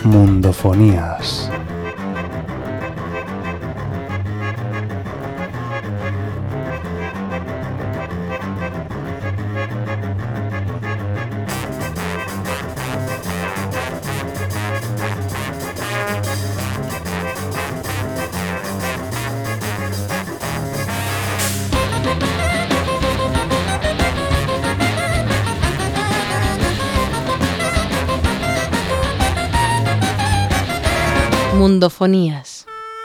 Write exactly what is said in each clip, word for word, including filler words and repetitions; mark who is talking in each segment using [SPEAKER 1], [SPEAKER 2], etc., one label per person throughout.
[SPEAKER 1] Mundofonías.
[SPEAKER 2] Mundofonías.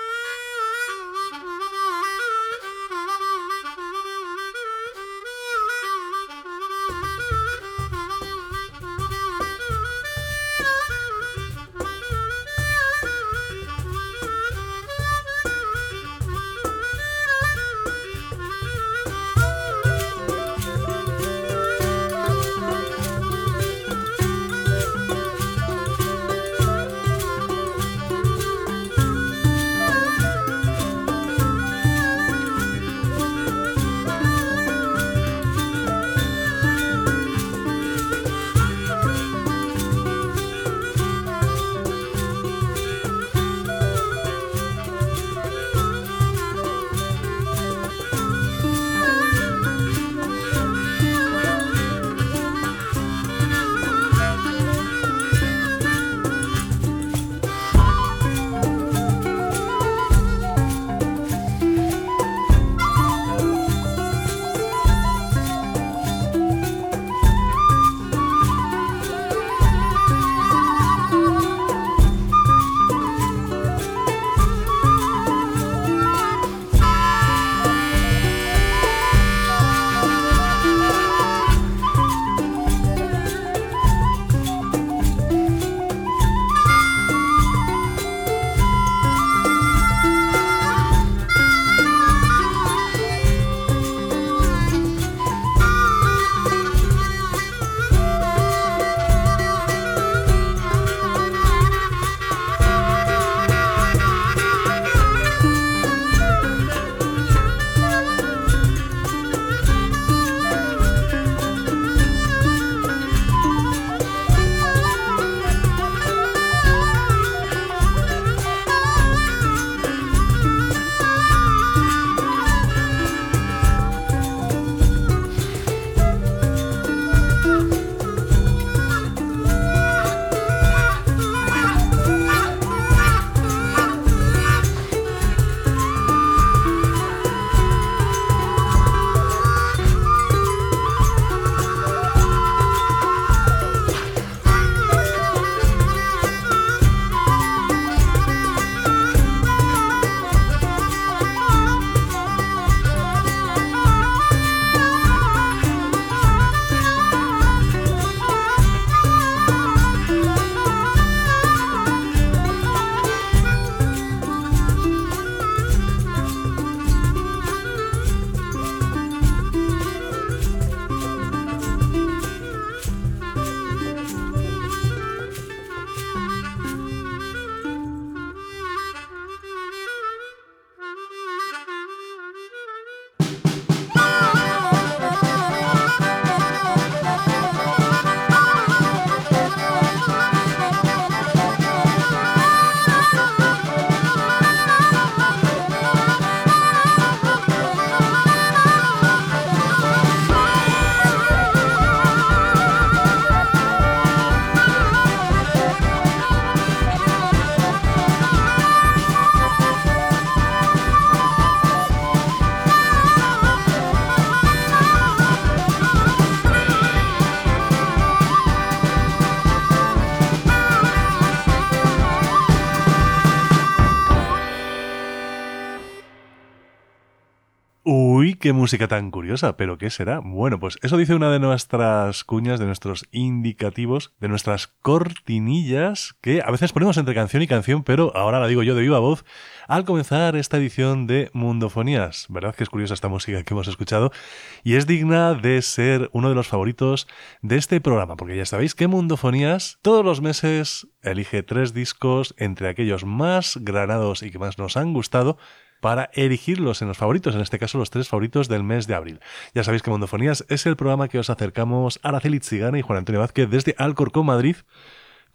[SPEAKER 3] Uy, qué música tan curiosa, pero ¿qué será? Bueno, pues eso dice una de nuestras cuñas, de nuestros indicativos, de nuestras cortinillas, que a veces ponemos entre canción y canción, pero ahora la digo yo de viva voz, al comenzar esta edición de Mundofonías. ¿Verdad que es curiosa esta música que hemos escuchado? Y es digna de ser uno de los favoritos de este programa, porque ya sabéis que Mundofonías todos los meses elige tres discos entre aquellos más granados y que más nos han gustado, para erigirlos en los favoritos, en este caso los tres favoritos del mes de abril. Ya sabéis que Mundofonías es el programa que os acercamos Araceli Tzigana y Juan Antonio Vázquez desde Alcorcón, Madrid,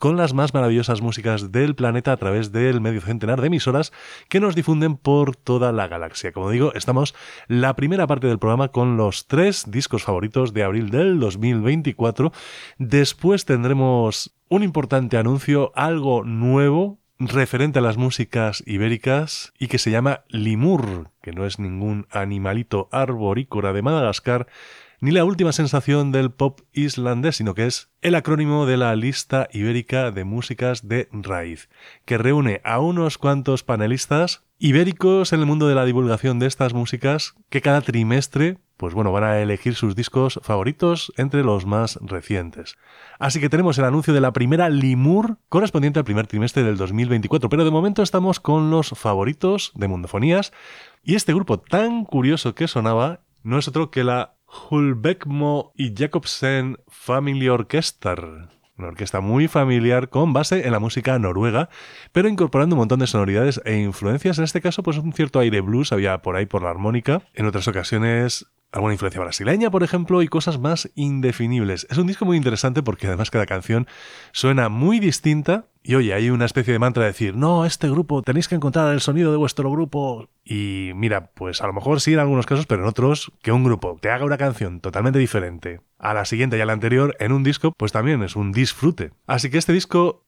[SPEAKER 3] con las más maravillosas músicas del planeta a través del medio centenar de emisoras que nos difunden por toda la galaxia. Como digo, estamos la primera parte del programa con los tres discos favoritos de abril del dos mil veinticuatro. Después tendremos un importante anuncio, algo nuevo referente a las músicas ibéricas y que se llama Limur, que no es ningún animalito arborícola de Madagascar, ni la última sensación del pop islandés, sino que es el acrónimo de la lista ibérica de músicas de raíz, que reúne a unos cuantos panelistas ibéricos en el mundo de la divulgación de estas músicas que cada trimestre pues bueno, van a elegir sus discos favoritos entre los más recientes. Así que tenemos el anuncio de la primera Limur correspondiente al primer trimestre del dos mil veinticuatro, pero de momento estamos con los favoritos de Mundofonías y este grupo tan curioso que sonaba no es otro que la Hulbekmo y Jacobsen Family Orchestra. Una orquesta muy familiar con base en la música noruega, pero incorporando un montón de sonoridades e influencias. En este caso, pues un cierto aire blues había por ahí por la armónica. En otras ocasiones, alguna influencia brasileña, por ejemplo, y cosas más indefinibles. Es un disco muy interesante porque además cada canción suena muy distinta. Y oye, hay una especie de mantra de decir, no, este grupo, tenéis que encontrar el sonido de vuestro grupo. Y mira, pues a lo mejor sí en algunos casos, pero en otros, que un grupo te haga una canción totalmente diferente a la siguiente y a la anterior en un disco, pues también es un disfrute. Así que este disco,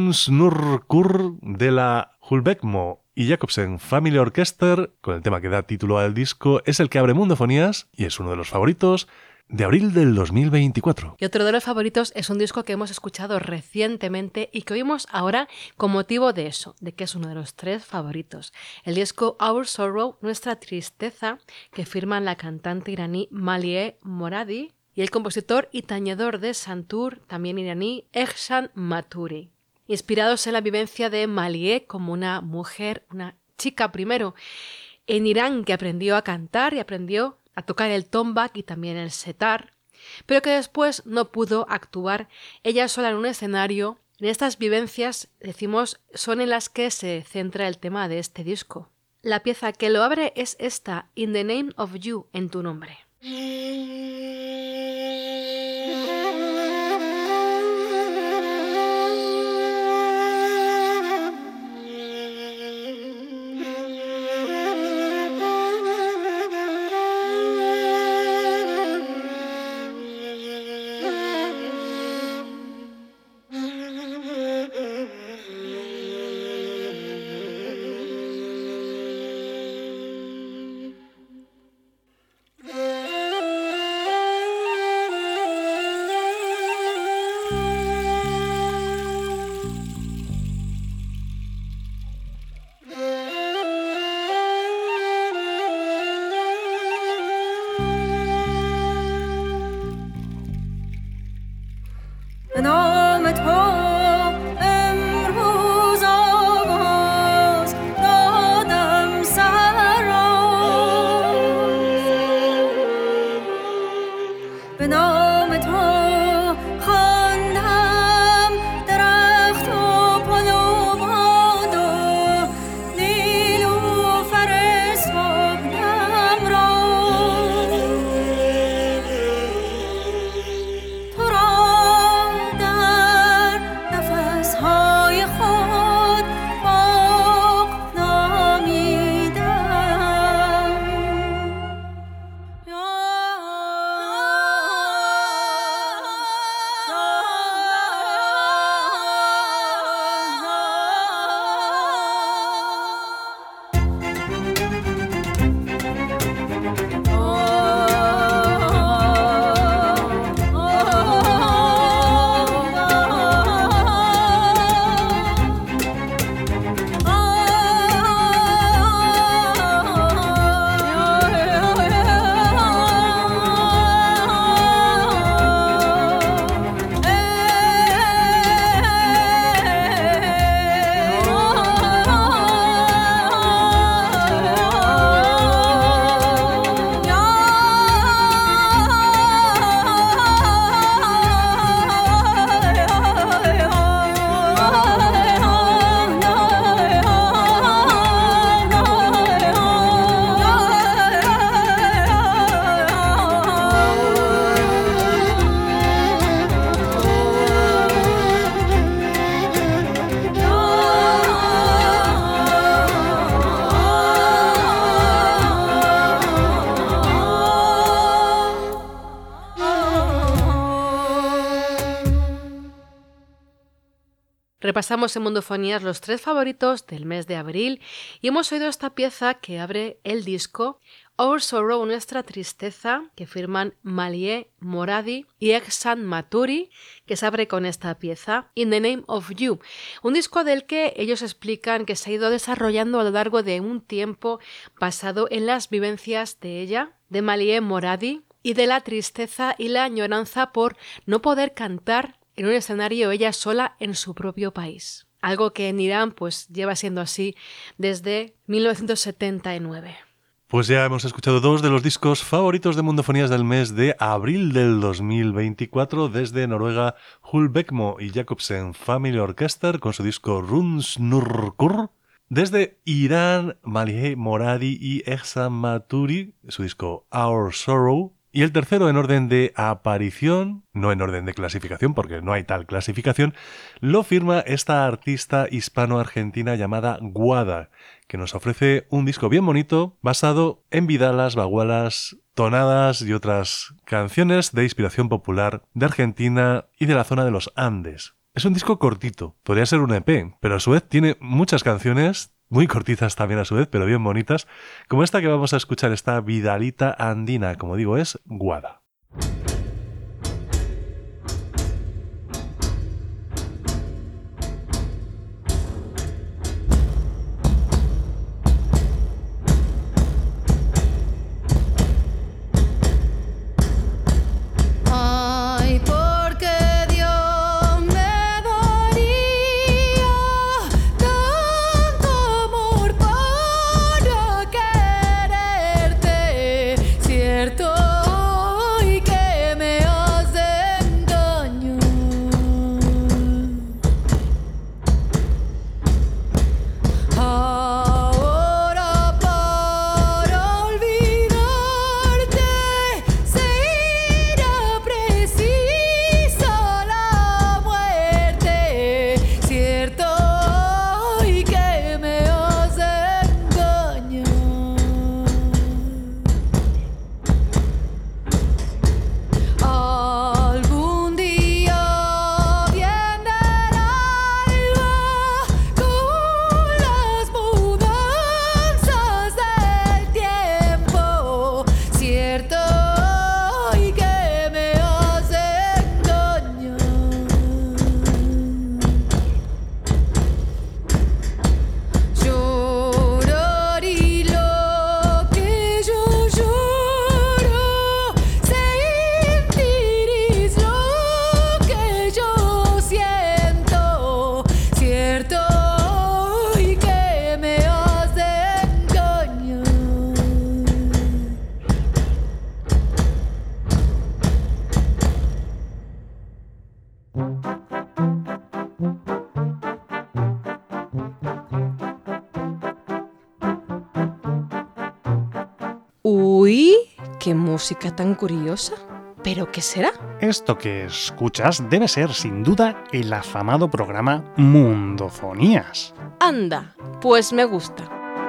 [SPEAKER 3] Runsnurkur, de la Hulbekmo y Jacobsen Family Orchestra, con el tema que da título al disco, es el que abre Mundofonías y es uno de los favoritos de abril del dos mil veinticuatro.
[SPEAKER 1] Y otro de los favoritos es un disco que hemos escuchado recientemente y que oímos ahora con motivo de eso, de que es uno de los tres favoritos. El disco Our Sorrow, Nuestra Tristeza, que firman la cantante iraní Malieh Moradi y el compositor y tañedor de santur, también iraní, Ehsan Maturi. Inspirados en la vivencia de Malieh como una mujer, una chica primero, en Irán, que aprendió a cantar y aprendió a tocar el tombak y también el setar, pero que después no pudo actuar ella sola en un escenario. En estas vivencias, decimos, son en las que se centra el tema de este disco. La pieza que lo abre es esta, In the Name of You, en tu nombre. Repasamos en Mundofonías los tres favoritos del mes de abril y hemos oído esta pieza que abre el disco Our Sorrow, Nuestra Tristeza, que firman Malieh Moradi y Ehsan Maturi, que se abre con esta pieza, In the Name of You, un disco del que ellos explican que se ha ido desarrollando a lo largo de un tiempo basado en las vivencias de ella, de Malieh Moradi, y de la tristeza y la añoranza por no poder cantar en un escenario ella sola en su propio país. Algo que en Irán pues lleva siendo así desde mil novecientos setenta y nueve.
[SPEAKER 3] Pues ya hemos escuchado dos de los discos favoritos de Mundofonías del mes de abril del dos mil veinticuatro desde Noruega, Hulbekmo y Jacobsen Family Orchestra con su disco Runsnurkur. Desde Irán, Malieh Moradi y Ehsan Maturi, su disco Our Sorrow. Y el tercero en orden de aparición, no en orden de clasificación, porque no hay tal clasificación, lo firma esta artista hispano-argentina llamada Guada, que nos ofrece un disco bien bonito basado en vidalas, bagualas, tonadas y otras canciones de inspiración popular de Argentina y de la zona de los Andes. Es un disco cortito, podría ser un E P, pero a su vez tiene muchas canciones muy cortitas también a su vez, pero bien bonitas, como esta que vamos a escuchar, esta vidalita andina, como digo, es Guada.
[SPEAKER 1] Uy, qué música tan curiosa. ¿Pero qué será?
[SPEAKER 2] Esto que escuchas debe ser, sin duda, el afamado programa Mundofonías.
[SPEAKER 1] Anda, pues me gusta.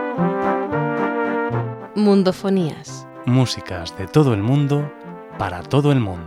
[SPEAKER 1] Mundofonías.
[SPEAKER 2] Músicas de todo el mundo, para todo el mundo.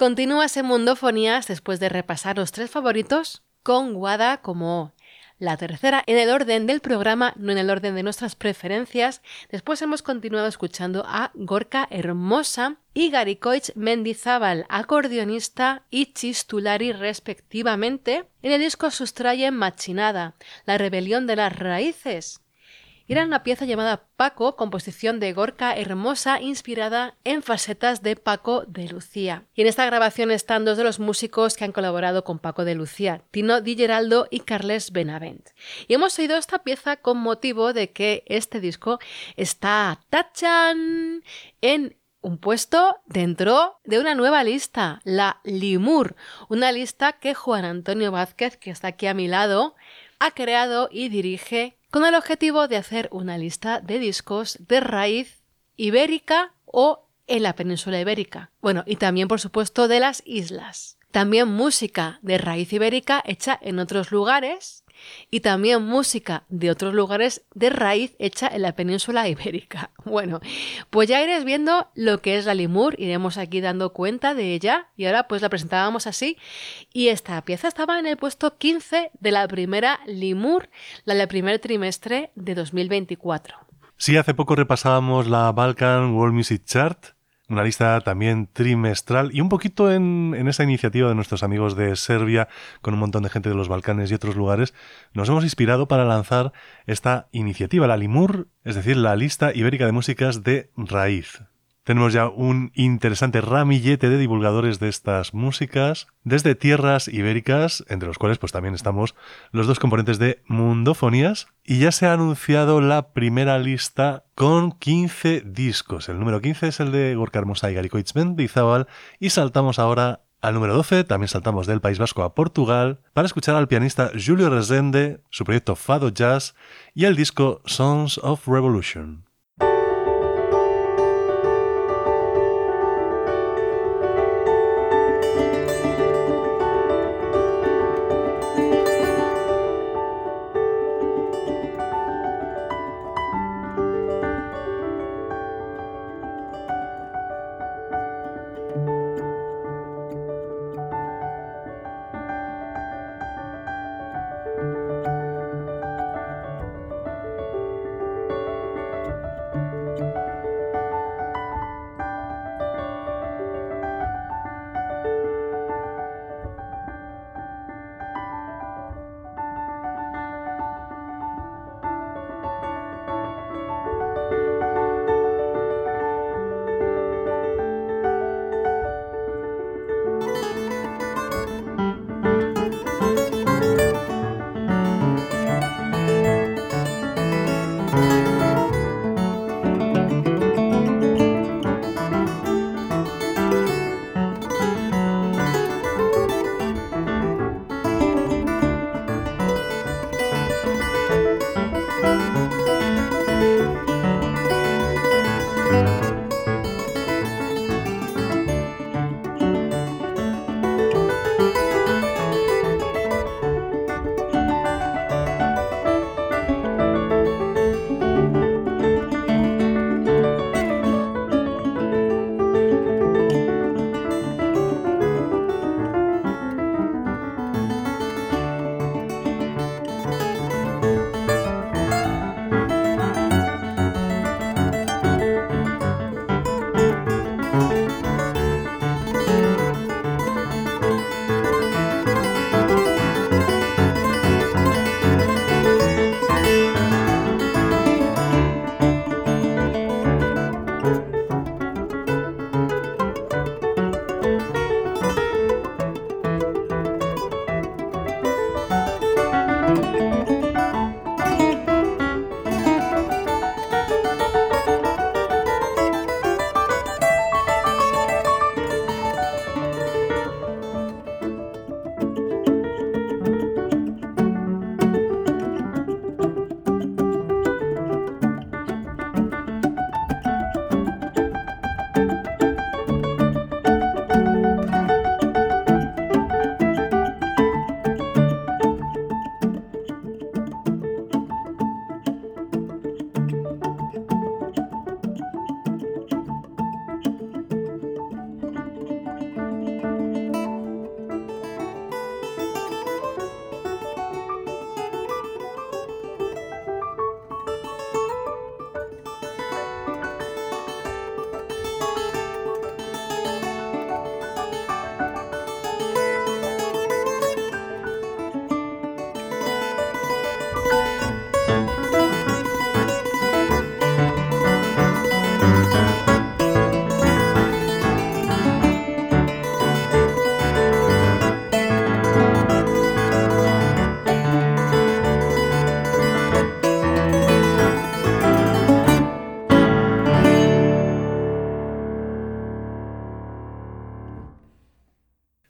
[SPEAKER 1] continúas en Mundofonías después de repasar los tres favoritos con Wada como la tercera en el orden del programa, no en el orden de nuestras preferencias. Después hemos continuado escuchando a Gorka Hermosa y Garikoitz Mendizábal, acordeonista y Txistulari respectivamente. En el disco sustrayen Machinada, la rebelión de las raíces. Era una pieza llamada Paco, composición de Gorka Hermosa, inspirada en facetas de Paco de Lucía. Y en esta grabación están dos de los músicos que han colaborado con Paco de Lucía, Tino Di Geraldo y Carles Benavent. Y hemos oído esta pieza con motivo de que este disco está ¡tachan! En un puesto dentro de una nueva lista, la Limur, una lista que Juan Antonio Vázquez, que está aquí a mi lado, ha creado y dirige con el objetivo de hacer una lista de discos de raíz ibérica o en la península ibérica. Bueno, y también, por supuesto, de las islas. También música de raíz ibérica hecha en otros lugares y también música de otros lugares de raíz hecha en la península ibérica. Bueno, pues ya iréis viendo lo que es la Limur, iremos aquí dando cuenta de ella y ahora pues la presentábamos así. Y esta pieza estaba en el puesto quince de la primera Limur, la del primer trimestre de dos mil veinticuatro.
[SPEAKER 3] Sí, hace poco repasábamos la Balkan World Music Chart, una lista también trimestral y un poquito en, en esa iniciativa de nuestros amigos de Serbia, con un montón de gente de los Balcanes y otros lugares, nos hemos inspirado para lanzar esta iniciativa, la Limur, es decir, la lista ibérica de músicas de raíz. Tenemos ya un interesante ramillete de divulgadores de estas músicas desde tierras ibéricas, entre los cuales pues también estamos los dos componentes de Mundofonías, y ya se ha anunciado la primera lista con quince discos. El número quince es el de Gorka Hermosa y Garikoitz Mendizábal, y saltamos ahora al número doce, también saltamos del País Vasco a Portugal, para escuchar al pianista Julio Resende, su proyecto Fado Jazz y el disco Songs of Revolution.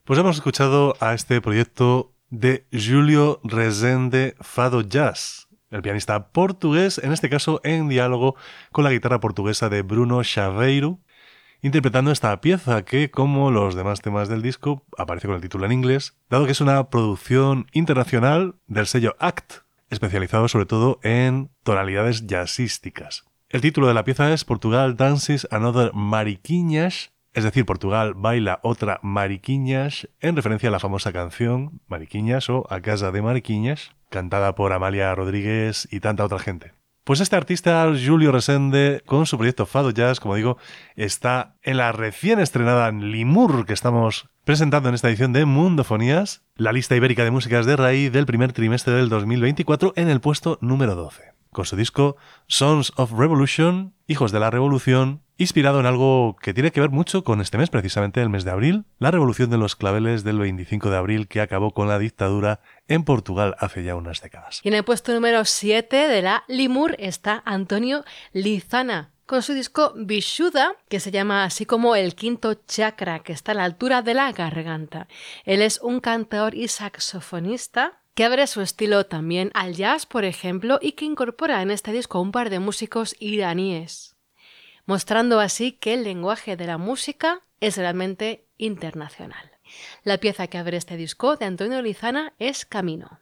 [SPEAKER 3] Pues hemos escuchado a este proyecto de Júlio Rezende Fado Jazz, el pianista portugués, en este caso en diálogo con la guitarra portuguesa de Bruno Chaveiro, interpretando esta pieza que, como los demás temas del disco, aparece con el título en inglés, dado que es una producción internacional del sello Act, especializado sobre todo en tonalidades jazzísticas. El título de la pieza es Portugal Dances Another Mariquinhas, es decir, Portugal baila otra Mariquinhas, en referencia a la famosa canción Mariquinhas o A Casa de Mariquinhas, cantada por Amalia Rodríguez y tanta otra gente. Pues este artista, Júlio Rezende, con su proyecto Fado Jazz, como digo, está en la recién estrenada Limur que estamos presentando en esta edición de Mundofonías, la lista ibérica de músicas de raíz del primer trimestre del dos mil veinticuatro, en el puesto número doce, con su disco Sons of Revolution, Hijos de la Revolución, inspirado en algo que tiene que ver mucho con este mes, precisamente el mes de abril, la revolución de los claveles del veinticinco de abril que acabó con la dictadura en Portugal hace ya unas décadas.
[SPEAKER 1] Y en el puesto número siete de la Limur está Antonio Lizana, con su disco Vishuddha, que se llama así como el quinto chakra, que está a la altura de la garganta. Él es un cantador y saxofonista que abre su estilo también al jazz, por ejemplo, y que incorpora en este disco un par de músicos iraníes, mostrando así que el lenguaje de la música es realmente internacional. La pieza que abre este disco de Antonio Lizana es Camino.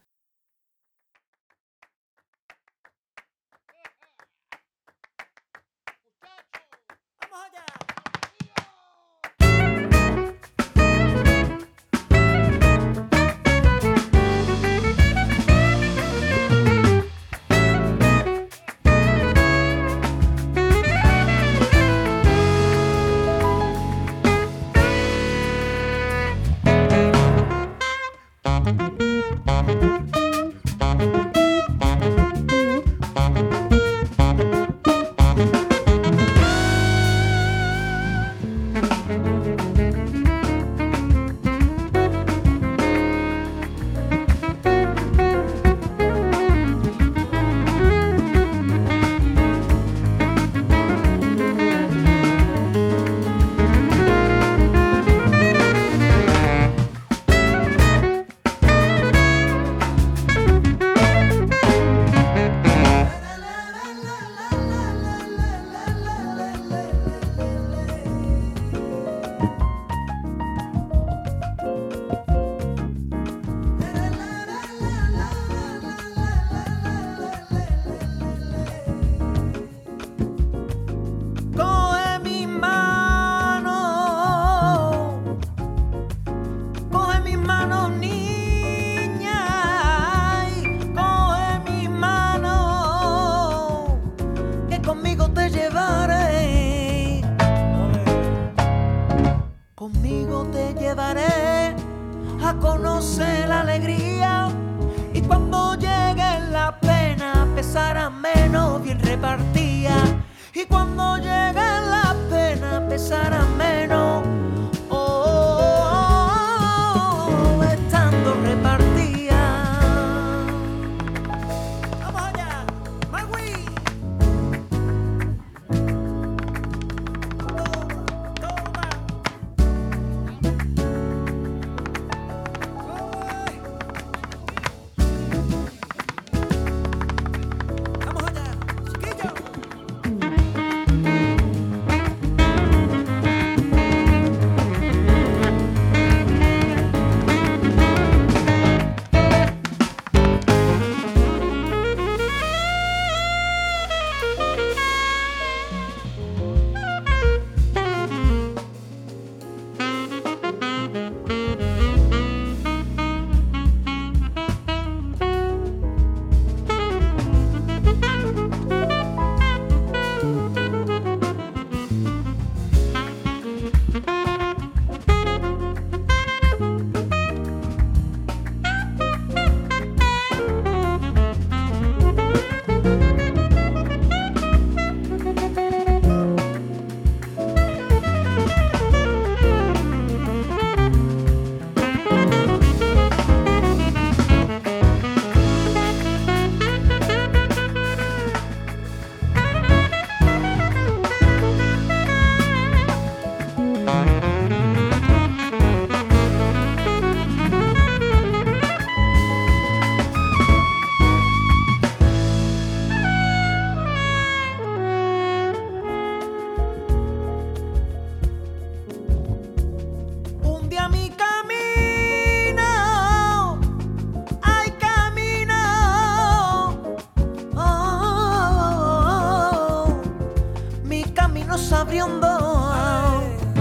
[SPEAKER 4] abrió un do.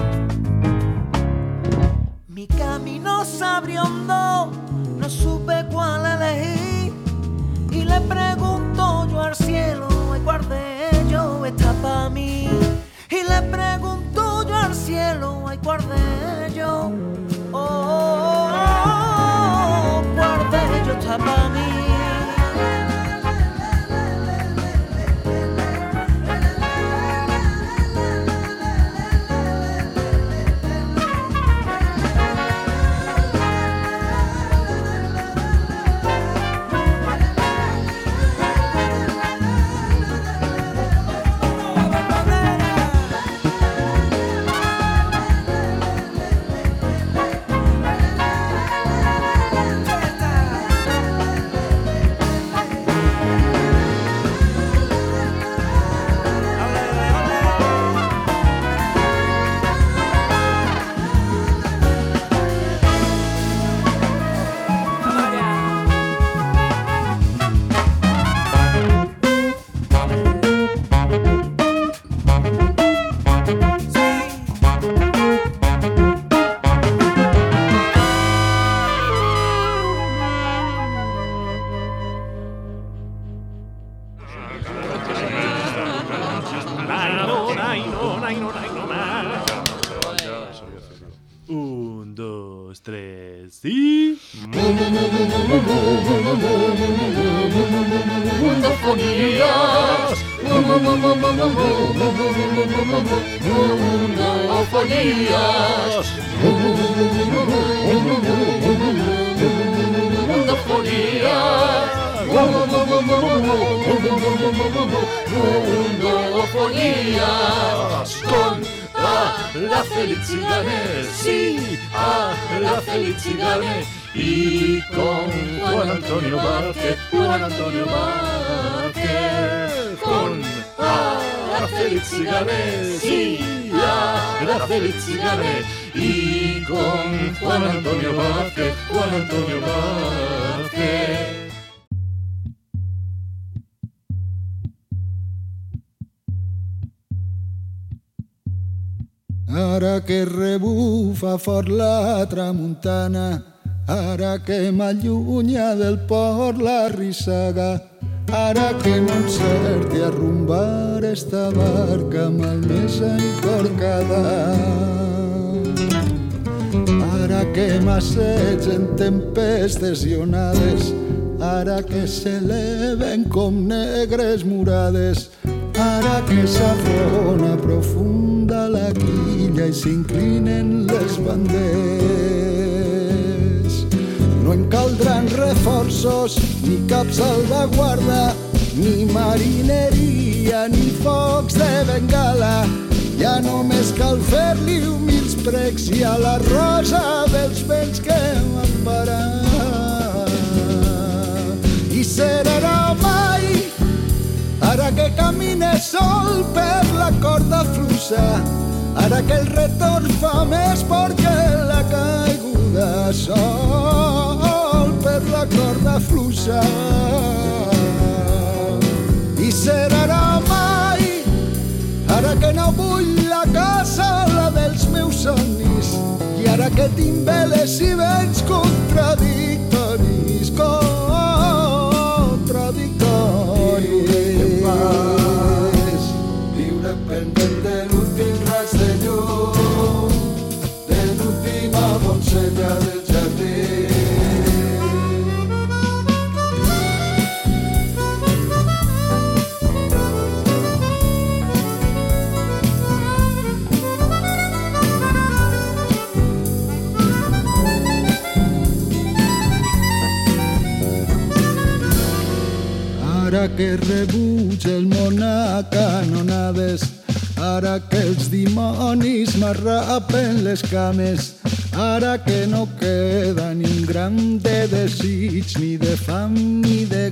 [SPEAKER 4] Mi camino se abrió un do, no supe cuál elegí. Y le pregunto yo al cielo, ¿y cuál de ellos está pa' mí? Y le pregunto yo al cielo, ¿y cuál de ellos? Oh, oh, oh, oh, ¿cuál de ellos está pa' mí?
[SPEAKER 5] Un, dos, tres, sí.
[SPEAKER 6] Mundofonías. Mundofonías. Mundofonías. Con la Feliciganes, sí, a la Feliciganes. Y con Juan Antonio Vázquez, Juan Antonio Vázquez. Con la Feliciganes, sí, a la Feliciganes. Y con Juan Antonio Vázquez, Juan Antonio Vázquez.
[SPEAKER 7] Ara que rebufa fort la tramuntana, ara que m'allunya del port la rissaga, ara que m'encerti a rumbar esta barca malmesa encorcada, ara que m'assegen tempestes i onades, ara que s'eleven com negres murades, ara que s'afona profunda la quilla i s'inclinen les bandes. No en caldran reforços, ni cap salvaguarda, ni marineria, ni focs de bengala. Ja només cal fer-li humils precs i a la rosa dels vents que m'empara. I serà mai, ara que camine sol per la corda fluixa, ara que el retorn fa més perquè la caiguda sol per la corda fluixa. I serà mai, ara que no vull la casa, la dels meus somnis, i ara que tinc veles i vents contradictoris, contradictoris. Viure pendent de l'últim raig de llum, de l'última bonsella del jardí. Ara que rebutja el món a canonades, ara que els dimonis m'arrapen les cames, ara que no queda ni un gram de desig, ni de fam ni de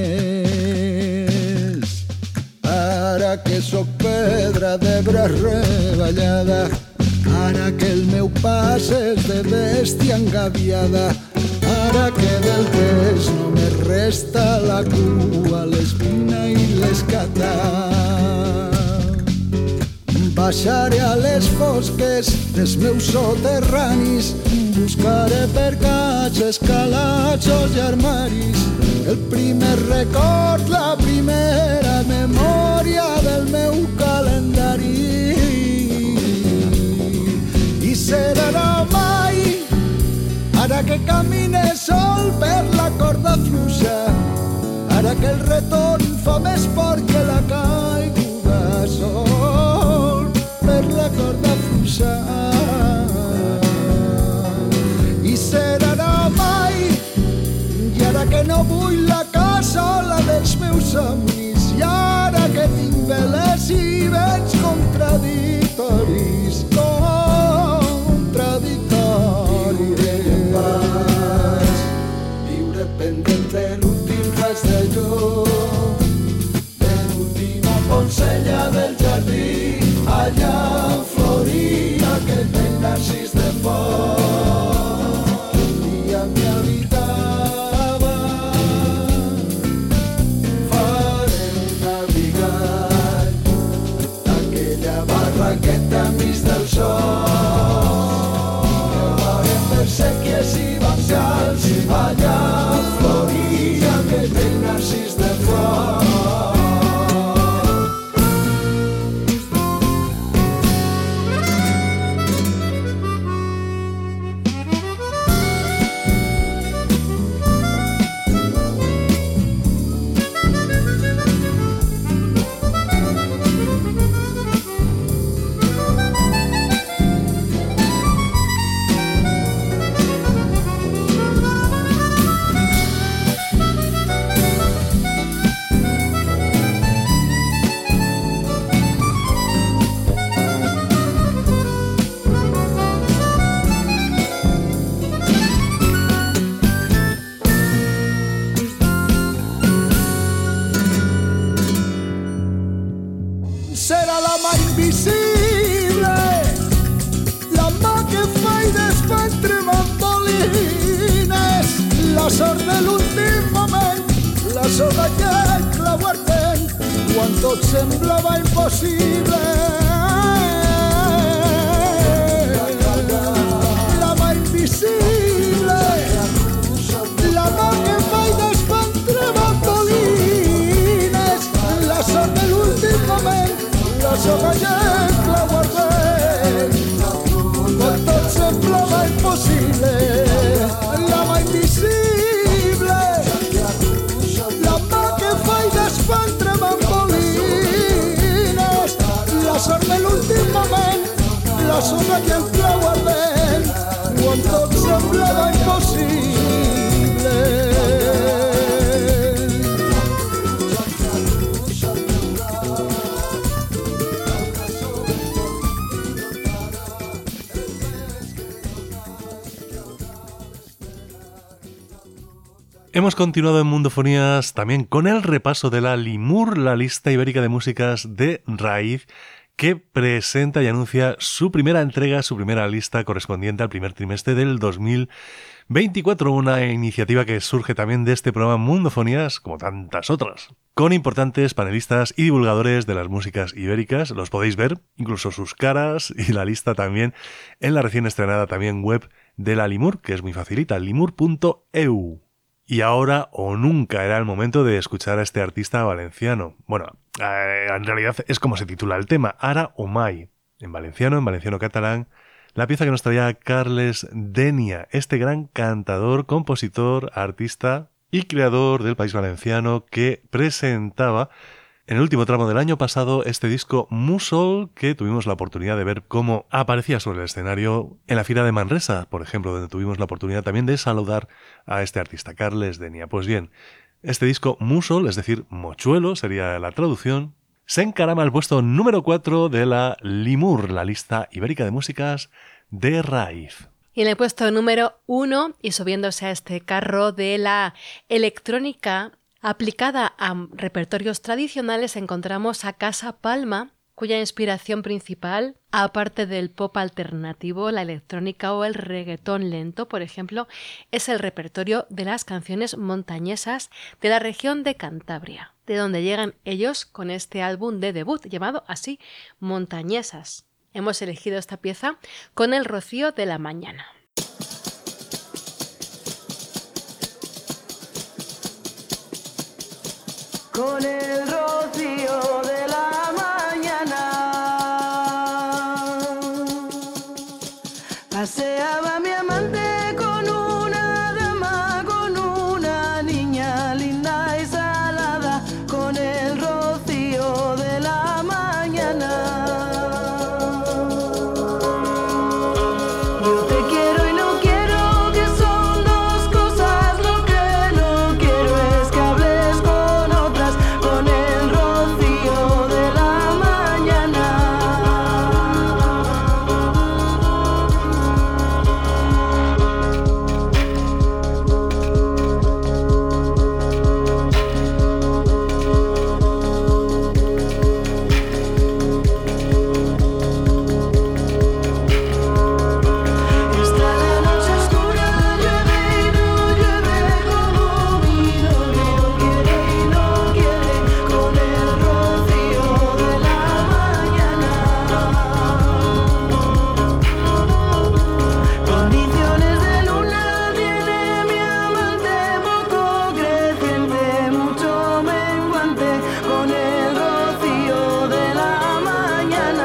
[SPEAKER 7] ganes, ara que sóc pedra d'ebre reballada, ara que el meu pas és de bèstia engaviada, ara que del pes només resta la cua, l'espina i l'escatà. baixaré a les fosques dels meus soterranis, buscaré per catxes, calaixos i armaris el primer record, la primera memòria del meu calendari. I serà mai, ara que camine sol per la corda fluixa, ara que el retorn fa més fort que la caiguda sol per la corda fluixa. I serà mai, i ara que no vull la cassola dels meus somnis, i ara que tinc veles i vents contradictoris, contradictoris. Viure en paz, viure pendent de l'últim raig de llum, de l'última poncella del jardí, allà floria aquell vell narcís de foc. Un dia m'hi habitava, faré un abrigat d'aquella barraqueta enmig del sol, que farem per sèquies i bancals, allà floria aquell vell narcís de foc. Serà la mà invisible, la mà que fa i desfà entre bambolines, la sort de l'últim moment, la sola que clava ardent quan tot semblava impossible. La mà invisible, la mà que fa i desfà entre bambolines, la sort de l'últim moment, la sola que clava ardent quan tot semblava impossible. La mà invisible, la mà que fa i desfà entre bambolines, la sort de l'últim moment, la sola que clava ardent quan tot semblava impossible.
[SPEAKER 3] Hemos continuado en Mundofonías también con el repaso de la Limur, la lista ibérica de músicas de raíz, que presenta y anuncia su primera entrega, su primera lista correspondiente al primer trimestre del dos mil veinticuatro, una iniciativa que surge también de este programa Mundofonías, como tantas otras, con importantes panelistas y divulgadores de las músicas ibéricas. Los podéis ver, incluso sus caras y la lista también, en la recién estrenada también web de la Limur, que es muy facilita, limur punto e u. Y ahora o nunca era el momento de escuchar a este artista valenciano. Bueno, eh, en realidad es como se titula el tema, Ara o Mai. En valenciano, en valenciano catalán, la pieza que nos traía Carles Denia, este gran cantador, compositor, artista y creador del País Valenciano, que presentaba en el último tramo del año pasado este disco Mussol, que tuvimos la oportunidad de ver cómo aparecía sobre el escenario en la Fira de Manresa, por ejemplo, donde tuvimos la oportunidad también de saludar a este artista, Carles Denia. Pues bien, este disco Mussol, es decir, mochuelo sería la traducción, se encarama al puesto número cuatro de la Limur, la lista ibérica de músicas de raíz.
[SPEAKER 1] Y en el puesto número uno, y subiéndose a este carro de la electrónica aplicada a repertorios tradicionales, encontramos a Casa Palma cuya inspiración principal, aparte del pop alternativo, la electrónica o el reggaetón lento, por ejemplo, es el repertorio de las canciones montañesas de la región de Cantabria, de donde llegan ellos con este álbum de debut llamado así, Montañesas. Hemos elegido esta pieza con el rocío de la mañana.
[SPEAKER 4] Con el rocío de la mañana paseaba mi amante con una dama, con una niña linda y salada, con el rocío de la mañana. Yo te quiero y no quiero, que son dos cosas, lo que no quiero es que hables con otras, con el rocío de la mañana. Está la noche oscura, llueve y no llueve, como mi novio quiere y no quiere, con el rocío de la mañana. Condiciones de luna tiene mi amante, poco creciente, mucho menguante, con el rocío de la mañana.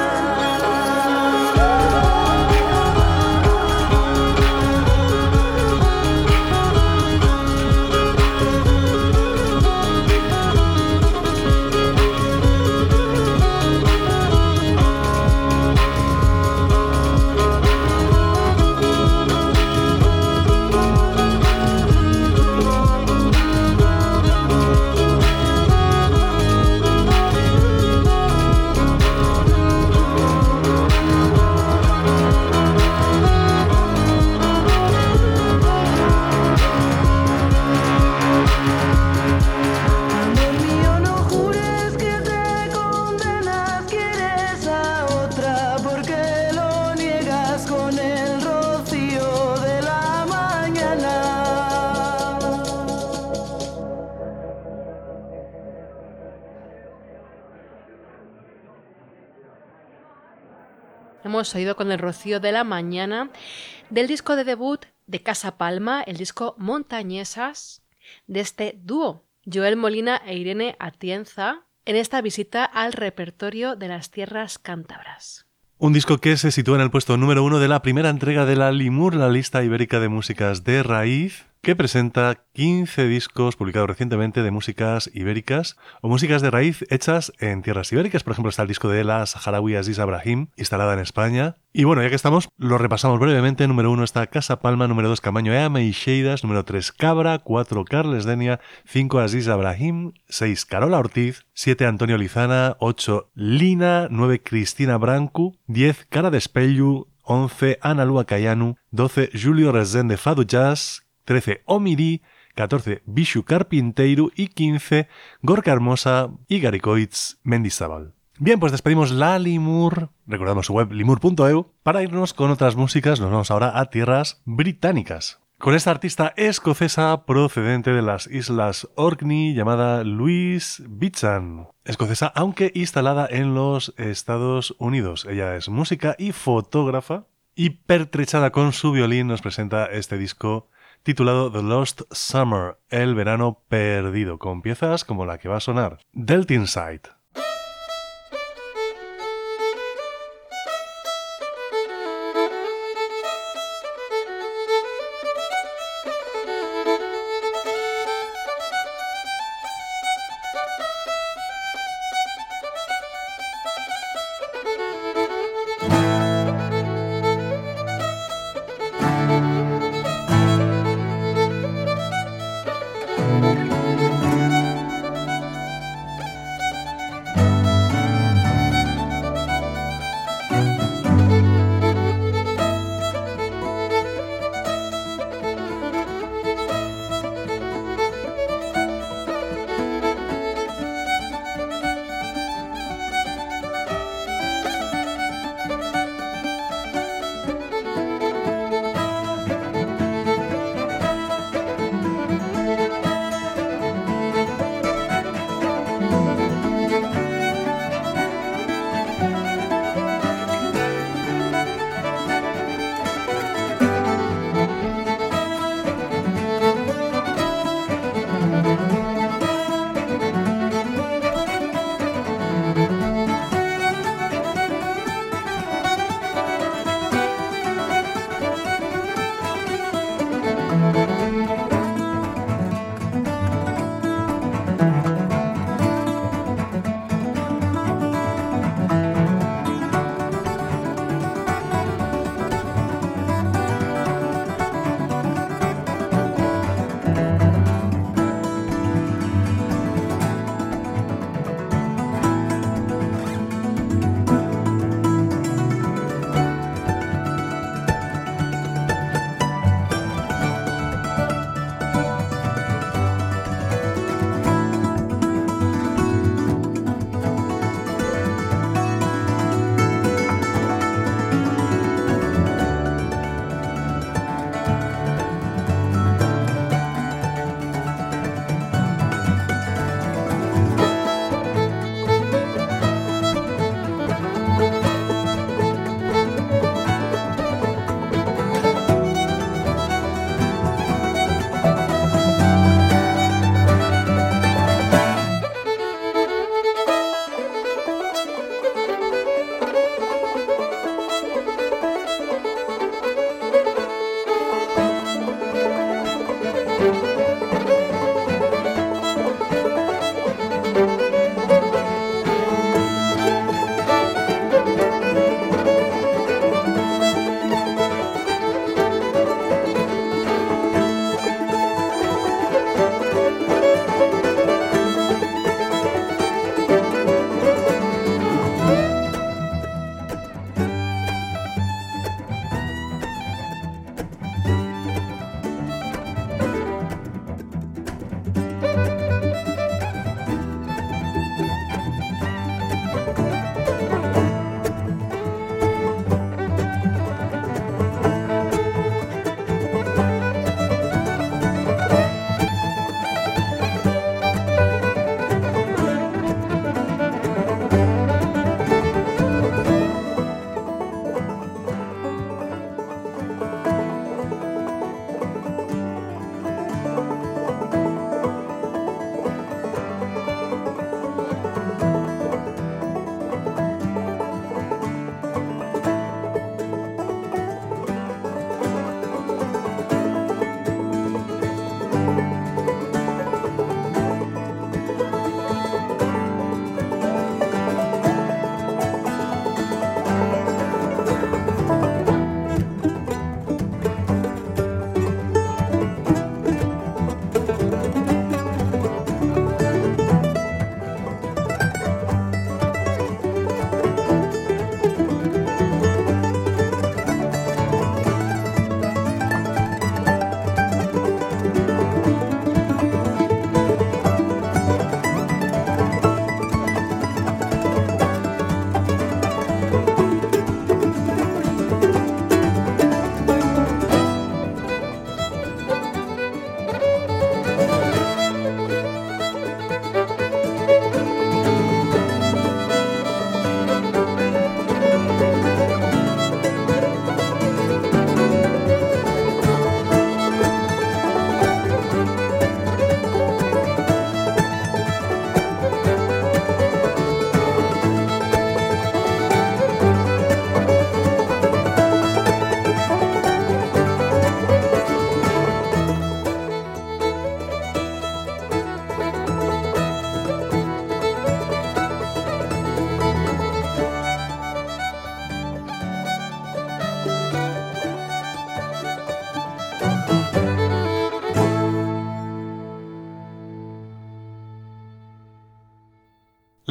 [SPEAKER 4] Amor mío, no jures que te condenas, quieres a otra porque lo niegas, con el rocío de la mañana.
[SPEAKER 1] Hemos oído con el rocío de la mañana del disco de debut de Casa Palma, el disco Montañesas, de este dúo, Joel Molina e Irene Atienza, en esta visita al repertorio de las tierras cántabras.
[SPEAKER 3] Un disco que se sitúa en el puesto número uno de la primera entrega de la Limur, la lista ibérica de músicas de raíz, que presenta quince discos publicados recientemente de músicas ibéricas o músicas de raíz hechas en tierras ibéricas. Por ejemplo, está el disco de la saharaui Aziza Brahim, instalada en España. Y bueno, ya que estamos, lo repasamos brevemente. Número uno está Casa Palma, número dos Camaño e Ameixeiras, número tres Cabra, cuatro Carles Denia, cinco Aziza Brahim, seis Carola Ortiz, siete Antonio Lizana, ocho Lina, nueve Cristina Brancu, diez Cara d'Espellu, once Ana Lua Cayanu, doce Julio Resende Fado Jazz, trece Omiri, catorce Bishu Carpinteiro y quince Gorka Hermosa y Garicoitz Mendizábal. Bien, pues despedimos la Limur, recordamos su web limur punto e u, para irnos con otras músicas. Nos vamos ahora a tierras británicas, con esta artista escocesa procedente de las Islas Orkney llamada Louise Beechan. Escocesa, aunque instalada en los Estados Unidos. Ella es música y fotógrafa, y pertrechada con su violín nos presenta este disco titulado The Lost Summer, el verano perdido, con piezas como la que va a sonar, Dealt Inside.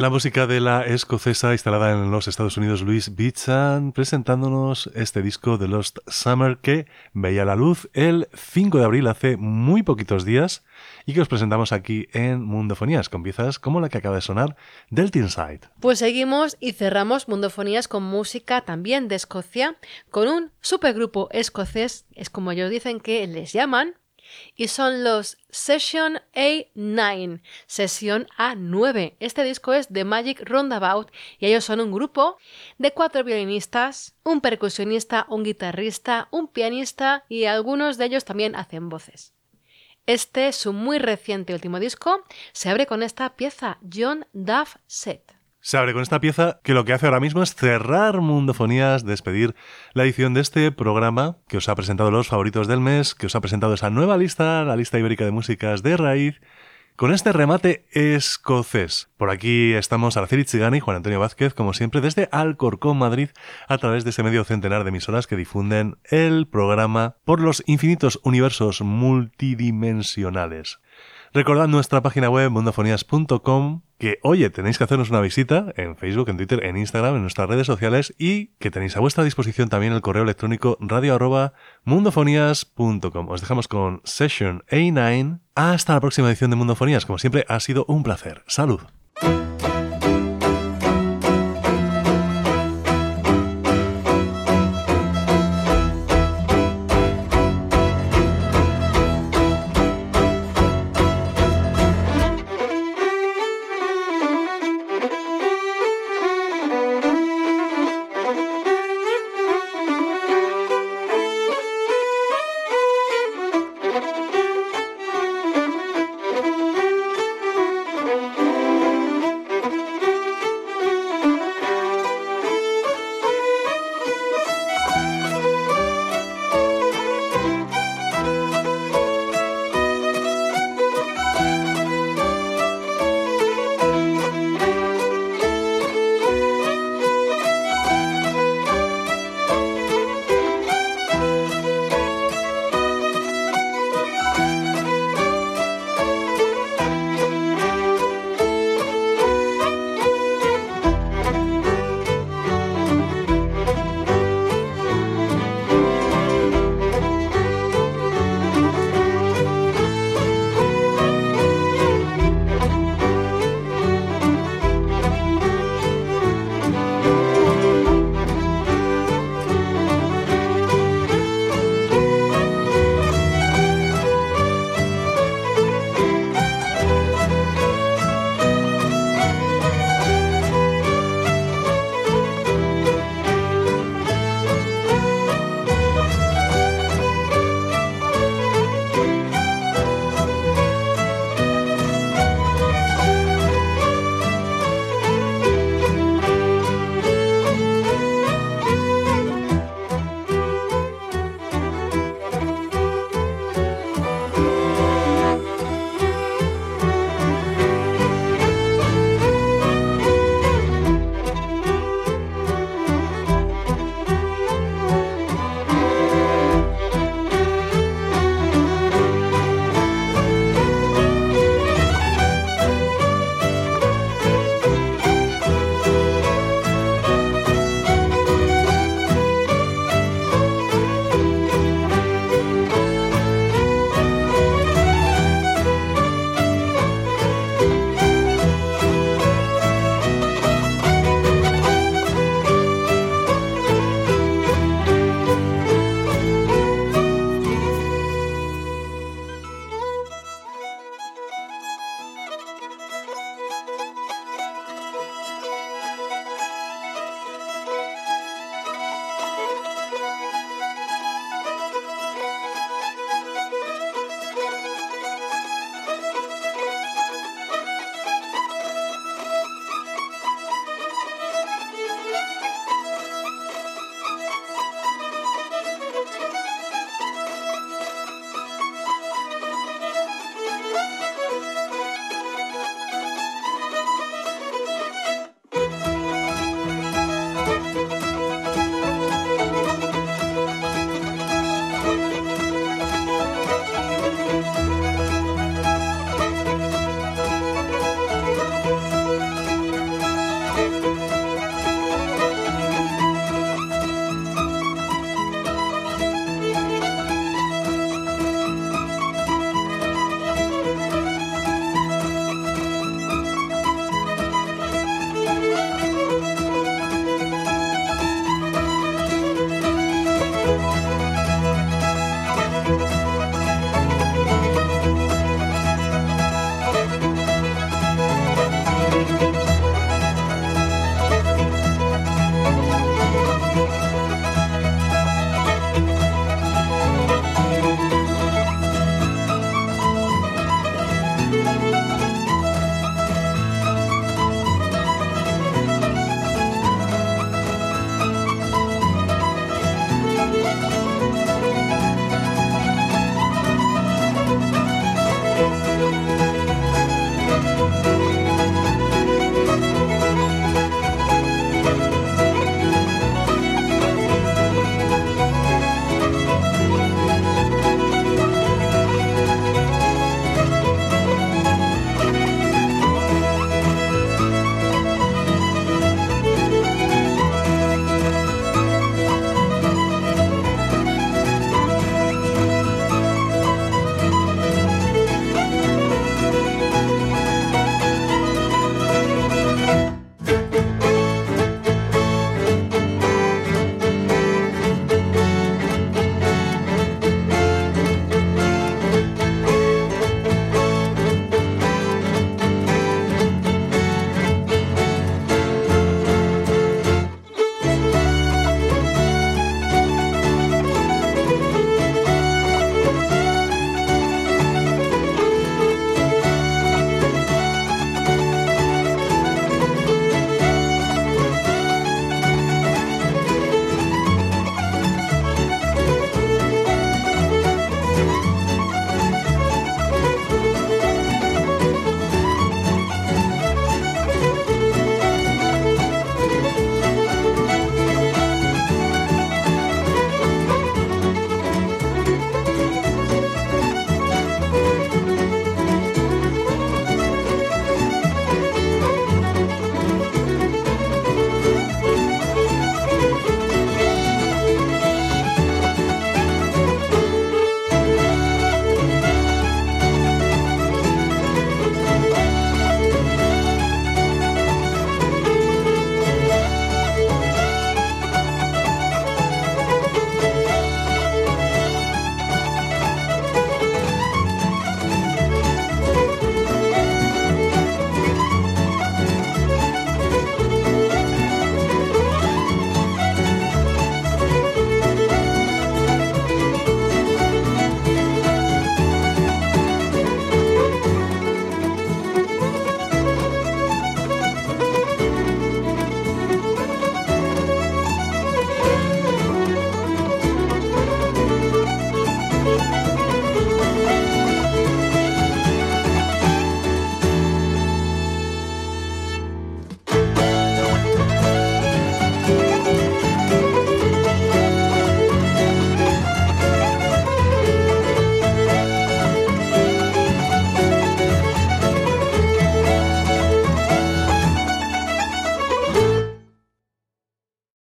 [SPEAKER 3] La música de la escocesa instalada en los Estados Unidos Louise Beatson, presentándonos este disco de Lost Summer que veía la luz el cinco de abril, hace muy poquitos días, y que os presentamos aquí en Mundofonías, con piezas como la que acaba de sonar del Teenside.
[SPEAKER 1] Pues seguimos y cerramos Mundofonías con música también de Escocia, con un supergrupo escocés, es como ellos dicen que les llaman, y son los Session A nueve, Sesión A nueve. Este disco es The Magic Roundabout y ellos son un grupo de cuatro violinistas, un percusionista, un guitarrista, un pianista y algunos de ellos también hacen voces. Este, su muy reciente último disco, se abre con esta pieza, John Duff Set.
[SPEAKER 3] Se abre con esta pieza que lo que hace ahora mismo es cerrar Mundofonías, despedir la edición de este programa que os ha presentado los favoritos del mes, que os ha presentado esa nueva lista, la lista ibérica de músicas de raíz, con este remate escocés. Por aquí estamos Araceli Chigani y Juan Antonio Vázquez, como siempre, desde Alcorcón, Madrid, a través de ese medio centenar de emisoras que difunden el programa por los infinitos universos multidimensionales. Recordad nuestra página web mundofonías punto com, que oye, tenéis que hacernos una visita en Facebook, en Twitter, en Instagram, en nuestras redes sociales y que tenéis a vuestra disposición también el correo electrónico radio arroba mundofonías punto com. Os dejamos con Session A nueve. Hasta la próxima edición de Mundofonías. Como siempre, ha sido un placer. ¡Salud!